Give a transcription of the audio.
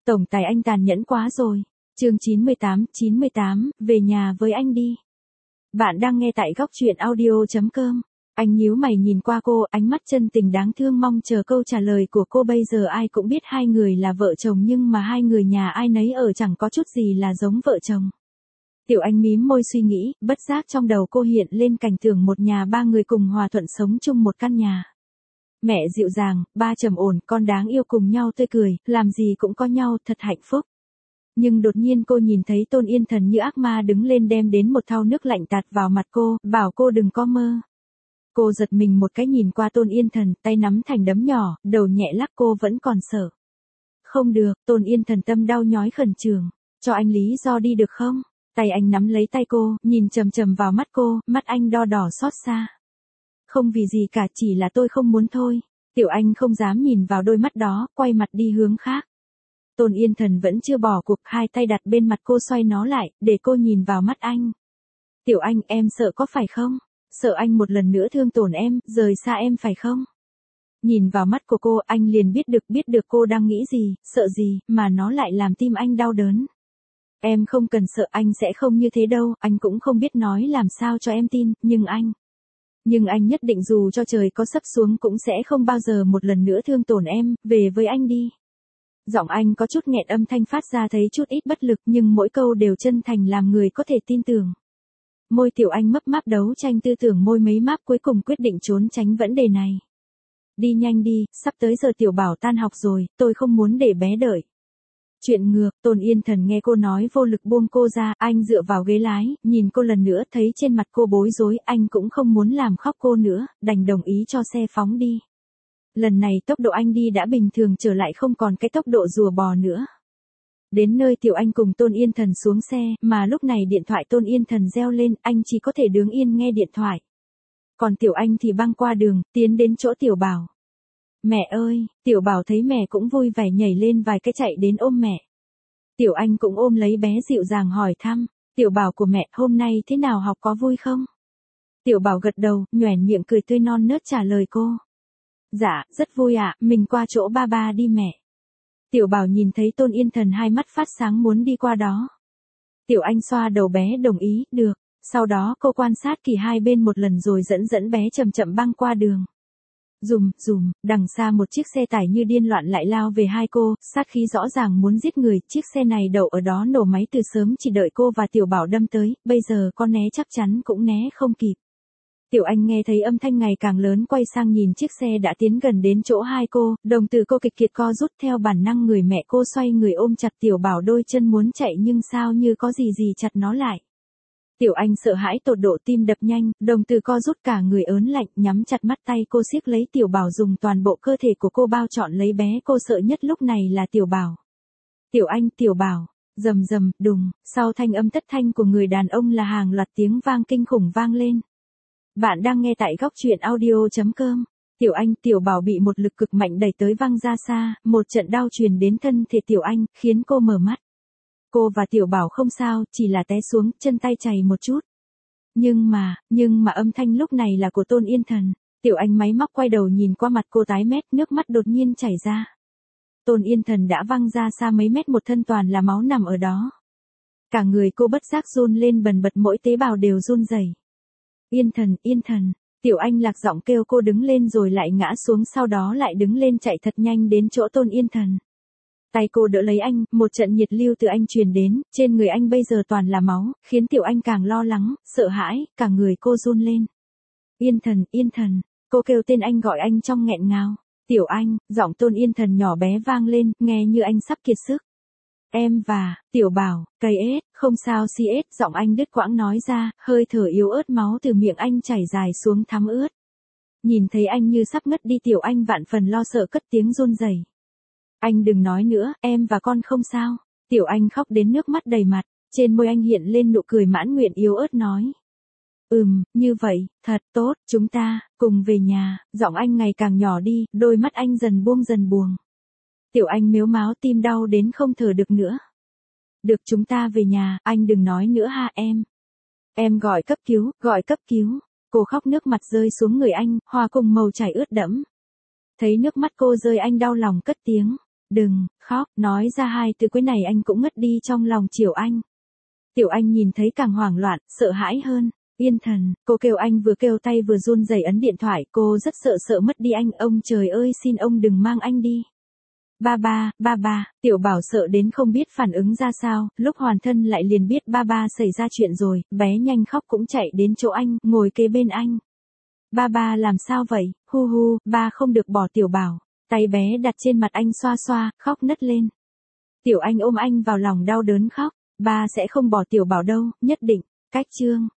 Tổng tài anh tàn nhẫn quá rồi. Chương 98, về nhà với anh đi. Bạn đang nghe tại góc truyện audio.com. Anh nhíu mày nhìn qua cô, ánh mắt chân tình đáng thương mong chờ câu trả lời của cô. Bây giờ ai cũng biết hai người là vợ chồng nhưng mà hai người nhà ai nấy ở chẳng có chút gì là giống vợ chồng. Tiểu Anh mím môi suy nghĩ, bất giác trong đầu cô hiện lên cảnh tượng một nhà ba người cùng hòa thuận sống chung một căn nhà. Mẹ dịu dàng, ba trầm ổn, con đáng yêu cùng nhau tươi cười, làm gì cũng có nhau, thật hạnh phúc. Nhưng đột nhiên cô nhìn thấy Tôn Yên Thần như ác ma đứng lên đem đến một thau nước lạnh tạt vào mặt cô, bảo cô đừng có mơ. Cô giật mình một cái nhìn qua Tôn Yên Thần, tay nắm thành đấm nhỏ, đầu nhẹ lắc. Cô vẫn còn sợ. Không được, Tôn Yên Thần tâm đau nhói khẩn trương. Cho anh lý do đi được không? Tay anh nắm lấy tay cô, nhìn chằm chằm vào mắt cô, mắt anh đo đỏ xót xa. Không vì gì cả, chỉ là tôi không muốn thôi. Tiểu Anh không dám nhìn vào đôi mắt đó, quay mặt đi hướng khác. Tôn Yên Thần vẫn chưa bỏ cuộc, hai tay đặt bên mặt cô xoay nó lại, để cô nhìn vào mắt anh. Tiểu Anh, em sợ có phải không? Sợ anh một lần nữa thương tổn em, rời xa em phải không? Nhìn vào mắt của cô, anh liền biết được cô đang nghĩ gì, sợ gì, mà nó lại làm tim anh đau đớn. Em không cần sợ, anh sẽ không như thế đâu, anh cũng không biết nói làm sao cho em tin, nhưng anh nhất định dù cho trời có sắp xuống cũng sẽ không bao giờ một lần nữa thương tổn em, về với anh đi. Giọng anh có chút nghẹn, âm thanh phát ra thấy chút ít bất lực nhưng mỗi câu đều chân thành làm người có thể tin tưởng. Môi Tiểu Anh mấp máp đấu tranh tư tưởng môi mấy máp cuối cùng quyết định trốn tránh vấn đề này. Đi nhanh đi, sắp tới giờ Tiểu Bảo tan học rồi, tôi không muốn để bé đợi. Chuyện ngược, Tôn Yên Thần nghe cô nói vô lực buông cô ra, anh dựa vào ghế lái, nhìn cô lần nữa thấy trên mặt cô bối rối, anh cũng không muốn làm khóc cô nữa, đành đồng ý cho xe phóng đi. Lần này tốc độ anh đi đã bình thường trở lại, không còn cái tốc độ rùa bò nữa. Đến nơi Tiểu Anh cùng Tôn Yên Thần xuống xe, mà lúc này điện thoại Tôn Yên Thần reo lên, anh chỉ có thể đứng yên nghe điện thoại. Còn Tiểu Anh thì băng qua đường, tiến đến chỗ Tiểu Bảo. Mẹ ơi, Tiểu Bảo thấy mẹ cũng vui vẻ nhảy lên vài cái chạy đến ôm mẹ. Tiểu Anh cũng ôm lấy bé dịu dàng hỏi thăm, Tiểu Bảo của mẹ, hôm nay thế nào, học có vui không? Tiểu Bảo gật đầu, nhoẻn miệng cười tươi non nớt trả lời cô. Dạ, rất vui ạ, mình qua chỗ ba ba đi mẹ. Tiểu Bảo nhìn thấy Tôn Yên Thần hai mắt phát sáng muốn đi qua đó. Tiểu Anh xoa đầu bé đồng ý, được. Sau đó cô quan sát kỹ hai bên một lần rồi dẫn bé chậm chậm băng qua đường. Dùm, đằng xa một chiếc xe tải như điên loạn lại lao về hai cô, sát khí rõ ràng muốn giết người, chiếc xe này đậu ở đó nổ máy từ sớm chỉ đợi cô và Tiểu Bảo đâm tới, bây giờ con né chắc chắn cũng né không kịp. Tiểu Anh nghe thấy âm thanh ngày càng lớn quay sang nhìn chiếc xe đã tiến gần đến chỗ hai cô, đồng tử cô kịch kiệt co rút, theo bản năng người mẹ cô xoay người ôm chặt Tiểu Bảo, đôi chân muốn chạy nhưng sao như có gì chặt nó lại. Tiểu Anh sợ hãi tột độ, tim đập nhanh, đồng tử co rút, cả người ớn lạnh, nhắm chặt mắt, tay cô siết lấy Tiểu Bảo, dùng toàn bộ cơ thể của cô bao trọn lấy bé. Cô sợ nhất lúc này là Tiểu Bảo. Tiểu Anh, Tiểu Bảo, rầm, đùng, sau thanh âm thất thanh của người đàn ông là hàng loạt tiếng vang kinh khủng vang lên. Bạn đang nghe tại góc truyện audio.com. Tiểu Anh, Tiểu Bảo bị một lực cực mạnh đẩy tới văng ra xa, một trận đau truyền đến thân thể Tiểu Anh, khiến cô mở mắt. Cô và Tiểu Bảo không sao, chỉ là té xuống, chân tay chảy một chút. Nhưng mà âm thanh lúc này là của Tôn Yên Thần. Tiểu Anh máy móc quay đầu nhìn qua, mặt cô tái mét, nước mắt đột nhiên chảy ra. Tôn Yên Thần đã văng ra xa mấy mét, một thân toàn là máu nằm ở đó. Cả người cô bất giác run lên bần bật, mỗi tế bào đều run rẩy. Yên Thần, Tiểu Anh lạc giọng kêu cô đứng lên rồi lại ngã xuống, sau đó lại đứng lên chạy thật nhanh đến chỗ Tôn Yên Thần. Tay cô đỡ lấy anh, một trận nhiệt lưu từ anh truyền đến, trên người anh bây giờ toàn là máu, khiến Tiểu Anh càng lo lắng, sợ hãi, cả người cô run lên. Yên Thần, cô kêu tên anh, gọi anh trong nghẹn ngào. Tiểu Anh, giọng Tôn Yên Thần nhỏ bé vang lên, nghe như anh sắp kiệt sức. Em và Tiểu Bảo, cây ết, không sao si ết, giọng anh đứt quãng nói ra, hơi thở yếu ớt, máu từ miệng anh chảy dài xuống thấm ướt. Nhìn thấy anh như sắp ngất đi, Tiểu Anh vạn phần lo sợ cất tiếng run rẩy. Anh đừng nói nữa, em và con không sao. Tiểu Anh khóc đến nước mắt đầy mặt, trên môi anh hiện lên nụ cười mãn nguyện yếu ớt nói. Như vậy, thật tốt, chúng ta, cùng về nhà. Giọng anh ngày càng nhỏ đi, đôi mắt anh dần buông. Tiểu Anh mếu máo, tim đau đến không thở được nữa. Được, chúng ta về nhà, anh đừng nói nữa ha em. Em gọi cấp cứu. Cô khóc, nước mặt rơi xuống người anh, hòa cùng màu chảy ướt đẫm. Thấy nước mắt cô rơi, anh đau lòng cất tiếng. Đừng, khóc, nói ra hai từ cuối này anh cũng ngất đi trong lòng Chiều Anh. Tiểu Anh nhìn thấy càng hoảng loạn, sợ hãi hơn. Yên thần, cô kêu anh vừa kêu tay vừa run rẩy ấn điện thoại, cô rất sợ mất đi anh, ông trời ơi xin ông đừng mang anh đi. Ba, Tiểu Bảo sợ đến không biết phản ứng ra sao, lúc hoàn thân lại liền biết ba xảy ra chuyện rồi, bé nhanh khóc cũng chạy đến chỗ anh, ngồi kế bên anh. Ba làm sao vậy, hu, ba không được bỏ Tiểu Bảo, tay bé đặt trên mặt anh xoa xoa, khóc nấc lên. Tiểu Anh ôm anh vào lòng đau đớn khóc, ba sẽ không bỏ Tiểu Bảo đâu, nhất định, cách chương.